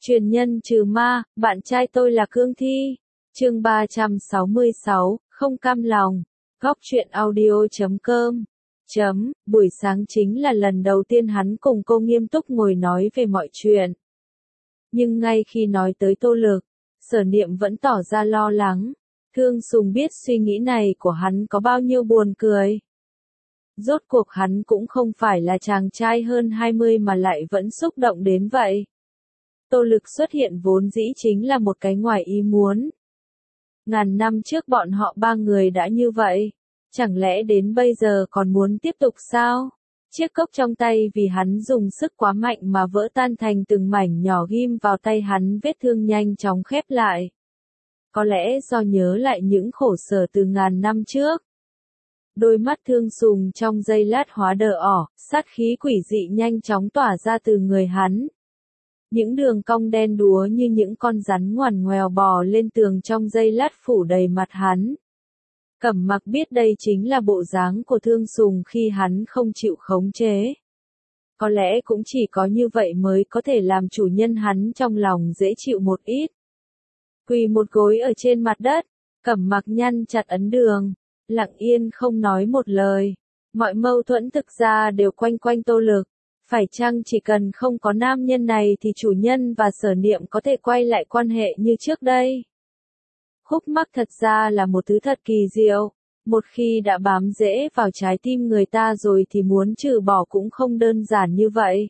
Truyền nhân trừ ma, bạn trai tôi là Cương Thi. Chương 366, không cam lòng. Góc truyện audio.com. Buổi sáng chính là lần đầu tiên hắn cùng cô nghiêm túc ngồi nói về mọi chuyện. Nhưng ngay khi nói tới Tô Lực, Sở Niệm vẫn tỏ ra lo lắng. Thương Sùng biết suy nghĩ này của hắn có bao nhiêu buồn cười. Rốt cuộc hắn cũng không phải là chàng trai hơn 20 mà lại vẫn xúc động đến vậy. Tô Lực xuất hiện vốn dĩ chính là một cái ngoài ý muốn. Ngàn năm trước bọn họ ba người đã như vậy, chẳng lẽ đến bây giờ còn muốn tiếp tục sao? Chiếc cốc trong tay vì hắn dùng sức quá mạnh mà vỡ tan thành từng mảnh nhỏ, ghim vào tay hắn, vết thương nhanh chóng khép lại. Có lẽ do nhớ lại những khổ sở từ ngàn năm trước. Đôi mắt Thương Sùng trong giây lát hóa đờ ỏ, sát khí quỷ dị nhanh chóng tỏa ra từ người hắn. Những đường cong đen đúa như những con rắn ngoằn ngoèo bò lên tường trong giây lát phủ đầy mặt hắn. Cẩm Mặc biết đây chính là bộ dáng của Thương Sùng khi hắn không chịu khống chế. Có lẽ cũng chỉ có như vậy mới có thể làm chủ nhân hắn trong lòng dễ chịu một ít. Quỳ một gối ở trên mặt đất, Cẩm Mặc nhăn chặt ấn đường, lặng yên không nói một lời. Mọi mâu thuẫn thực ra đều quanh quanh Tô Lực. Phải chăng chỉ cần không có nam nhân này thì chủ nhân và Sở Niệm có thể quay lại quan hệ như trước đây? Khúc mắc thật ra là một thứ thật kỳ diệu. Một khi đã bám rễ vào trái tim người ta rồi thì muốn trừ bỏ cũng không đơn giản như vậy.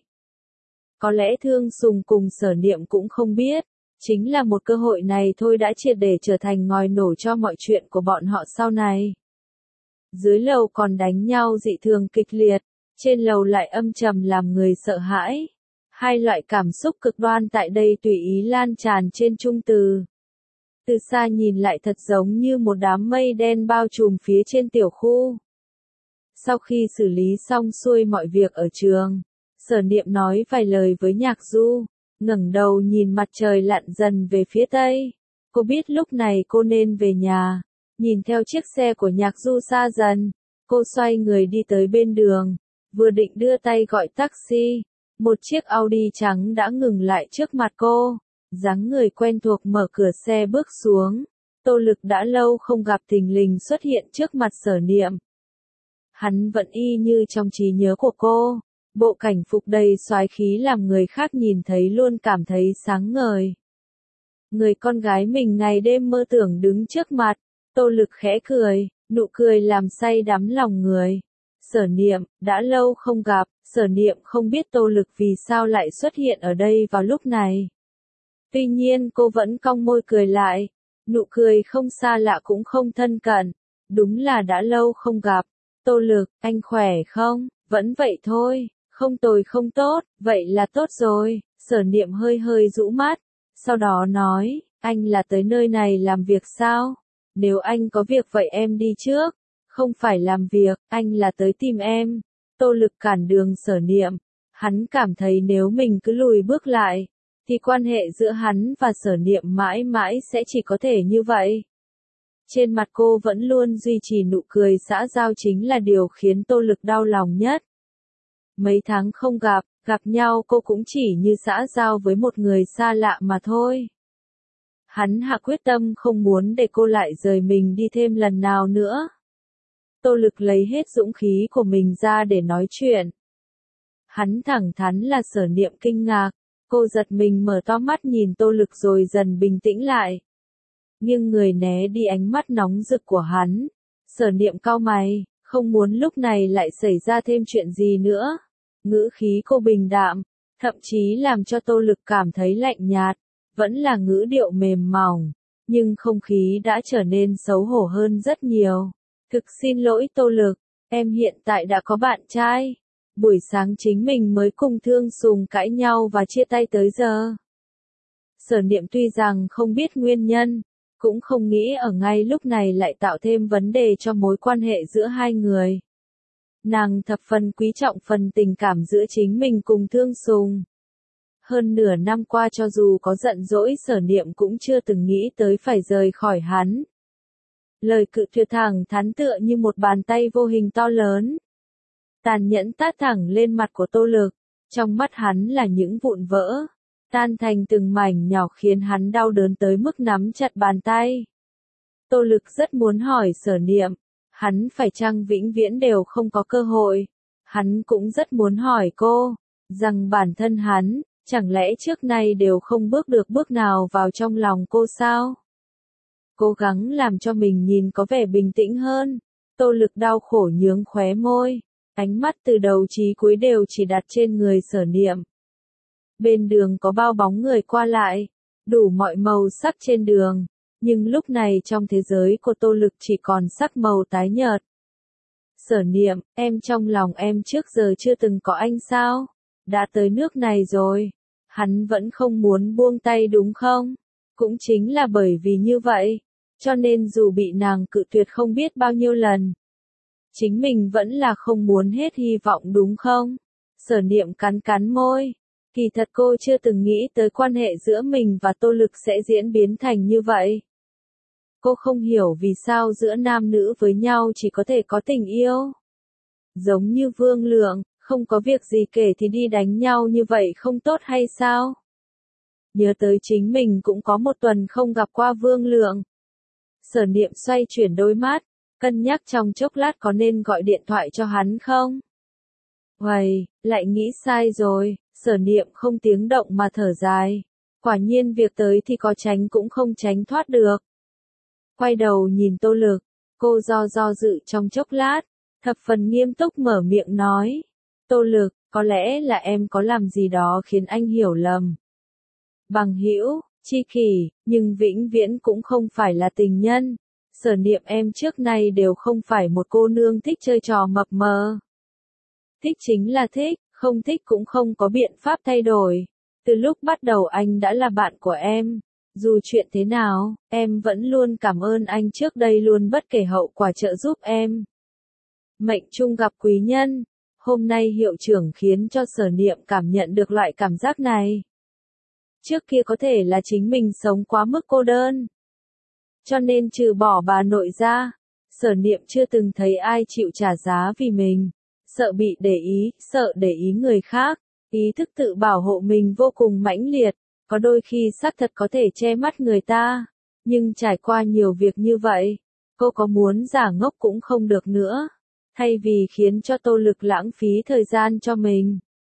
Có lẽ Thương Sùng cùng Sở Niệm cũng không biết. Chính là một cơ hội này thôi đã triệt để trở thành ngòi nổ cho mọi chuyện của bọn họ sau này. Dưới lầu còn đánh nhau dị thường kịch liệt. Trên lầu lại âm trầm làm người sợ hãi. Hai loại cảm xúc cực đoan tại đây tùy ý lan tràn trên trung từ. Từ xa nhìn lại thật giống như một đám mây đen bao trùm phía trên tiểu khu. Sau khi xử lý xong xuôi mọi việc ở trường, Sở Niệm nói vài lời với Nhạc Du, ngẩng đầu nhìn mặt trời lặn dần về phía tây. Cô biết lúc này cô nên về nhà. Nhìn theo chiếc xe của Nhạc Du xa dần, cô xoay người đi tới bên đường. Vừa định đưa tay gọi taxi, một chiếc Audi trắng đã ngừng lại trước mặt cô. Dáng người quen thuộc mở cửa xe bước xuống. Tô Lực đã lâu không gặp thình lình xuất hiện trước mặt Sở Niệm. Hắn vẫn y như trong trí nhớ của cô. Bộ cảnh phục đầy soái khí làm người khác nhìn thấy luôn cảm thấy sáng ngời. Người con gái mình ngày đêm mơ tưởng đứng trước mặt. Tô Lực khẽ cười, nụ cười làm say đắm lòng người. Sở Niệm, đã lâu không gặp. Sở Niệm không biết Tô Lực vì sao lại xuất hiện ở đây vào lúc này. Tuy nhiên cô vẫn cong môi cười lại. Nụ cười không xa lạ cũng không thân cận. Đúng là đã lâu không gặp. Tô Lực, anh khỏe không? Vẫn vậy thôi, không tồi không tốt, vậy là tốt rồi. Sở Niệm hơi hơi rũ mắt. Sau đó nói, anh là tới nơi này làm việc sao? Nếu anh có việc vậy em đi trước. Không phải làm việc, anh là tới tìm em. Tô Lực cản đường Sở Niệm. Hắn cảm thấy nếu mình cứ lùi bước lại, thì quan hệ giữa hắn và Sở Niệm mãi mãi sẽ chỉ có thể như vậy. Trên mặt cô vẫn luôn duy trì nụ cười xã giao chính là điều khiến Tô Lực đau lòng nhất. Mấy tháng không gặp nhau cô cũng chỉ như xã giao với một người xa lạ mà thôi. Hắn hạ quyết tâm không muốn để cô lại rời mình đi thêm lần nào nữa. Tô Lực lấy hết dũng khí của mình ra để nói chuyện. Hắn thẳng thắn là Sở Niệm kinh ngạc. Cô giật mình mở to mắt nhìn Tô Lực rồi dần bình tĩnh lại. Nhưng người né đi ánh mắt nóng rực của hắn. Sở Niệm cau mày, không muốn lúc này lại xảy ra thêm chuyện gì nữa. Ngữ khí cô bình đạm, thậm chí làm cho Tô Lực cảm thấy lạnh nhạt. Vẫn là ngữ điệu mềm mỏng, nhưng không khí đã trở nên xấu hổ hơn rất nhiều. Thực xin lỗi Tô Lực, em hiện tại đã có bạn trai. Buổi sáng chính mình mới cùng Thương Sùng cãi nhau và chia tay tới giờ. Sở Niệm tuy rằng không biết nguyên nhân, cũng không nghĩ ở ngay lúc này lại tạo thêm vấn đề cho mối quan hệ giữa hai người. Nàng thập phần quý trọng phần tình cảm giữa chính mình cùng Thương Sùng. Hơn nửa năm qua cho dù có giận dỗi Sở Niệm cũng chưa từng nghĩ tới phải rời khỏi hắn. Lời cự tuyệt thẳng thắn tựa như một bàn tay vô hình to lớn. Tàn nhẫn tát thẳng lên mặt của Tô Lực. Trong mắt hắn là những vụn vỡ. tan thành từng mảnh nhỏ khiến hắn đau đớn tới mức nắm chặt bàn tay. Tô Lực rất muốn hỏi Sở Niệm, hắn phải chăng vĩnh viễn đều không có cơ hội. Hắn cũng rất muốn hỏi cô, rằng bản thân hắn, chẳng lẽ trước nay đều không bước được bước nào vào trong lòng cô sao? Cố gắng làm cho mình nhìn có vẻ bình tĩnh hơn. Tô Lực đau khổ nhướng khóe môi, ánh mắt từ đầu chí cuối đều chỉ đặt trên người Sở Niệm. Bên đường có bao bóng người qua lại, đủ mọi màu sắc trên đường, nhưng lúc này trong thế giới của Tô Lực chỉ còn sắc màu tái nhợt. Sở Niệm, em trong lòng em trước giờ chưa từng có anh sao? Đã tới nước này rồi, hắn vẫn không muốn buông tay đúng không? Cũng chính là bởi vì như vậy, cho nên dù bị nàng cự tuyệt không biết bao nhiêu lần, chính mình vẫn là không muốn hết hy vọng đúng không? Sở Niệm cắn cắn môi, kỳ thật cô chưa từng nghĩ tới quan hệ giữa mình và Tô Lực sẽ diễn biến thành như vậy. Cô không hiểu vì sao giữa nam nữ với nhau chỉ có thể có tình yêu. Giống như Vương Lượng, không có việc gì kể thì đi đánh nhau như vậy không tốt hay sao? Nhớ tới chính mình cũng có một tuần không gặp qua Vương Lượng. Sở Niệm xoay chuyển đôi mắt, cân nhắc trong chốc lát có nên gọi điện thoại cho hắn không? Uầy, lại nghĩ sai rồi, Sở Niệm không tiếng động mà thở dài. Quả nhiên việc tới thì có tránh cũng không tránh thoát được. Quay đầu nhìn Tô Lực, cô do dự trong chốc lát, thập phần nghiêm túc mở miệng nói. Tô Lực, có lẽ là em có làm gì đó khiến anh hiểu lầm. Bằng hữu, tri kỷ, nhưng vĩnh viễn cũng không phải là tình nhân. Sở Niệm em trước nay đều không phải một cô nương thích chơi trò mập mờ. Thích chính là thích, không thích cũng không có biện pháp thay đổi. Từ lúc bắt đầu anh đã là bạn của em. Dù chuyện thế nào, em vẫn luôn cảm ơn anh trước đây luôn bất kể hậu quả trợ giúp em. Mệnh chung gặp quý nhân, hôm nay hiệu trưởng khiến cho Sở Niệm cảm nhận được loại cảm giác này. Trước kia có thể là chính mình sống quá mức cô đơn. Cho nên trừ bỏ bà nội ra, Sở Niệm chưa từng thấy ai chịu trả giá vì mình. Sợ bị để ý, sợ để ý người khác, ý thức tự bảo hộ mình vô cùng mãnh liệt. Có đôi khi xác thật có thể che mắt người ta, nhưng trải qua nhiều việc như vậy, cô có muốn giả ngốc cũng không được nữa, thay vì khiến cho Tô Lực lãng phí thời gian cho mình.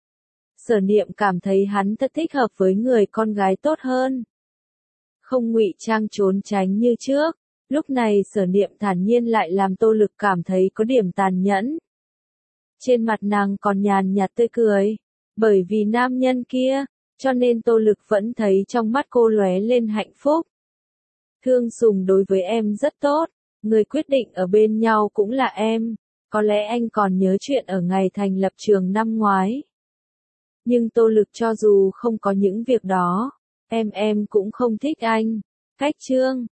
Sở Niệm cảm thấy hắn thật thích hợp với người con gái tốt hơn. Không ngụy trang trốn tránh như trước, lúc này Sở Niệm thản nhiên lại làm Tô Lực cảm thấy có điểm tàn nhẫn. Trên mặt nàng còn nhàn nhạt tươi cười, bởi vì nam nhân kia, cho nên Tô Lực vẫn thấy trong mắt cô lóe lên hạnh phúc. Thương Sùng đối với em rất tốt, người quyết định ở bên nhau cũng là em, có lẽ anh còn nhớ chuyện ở ngày thành lập trường năm ngoái. Nhưng Tô Lực cho dù không có những việc đó, em cũng không thích anh. Cách chương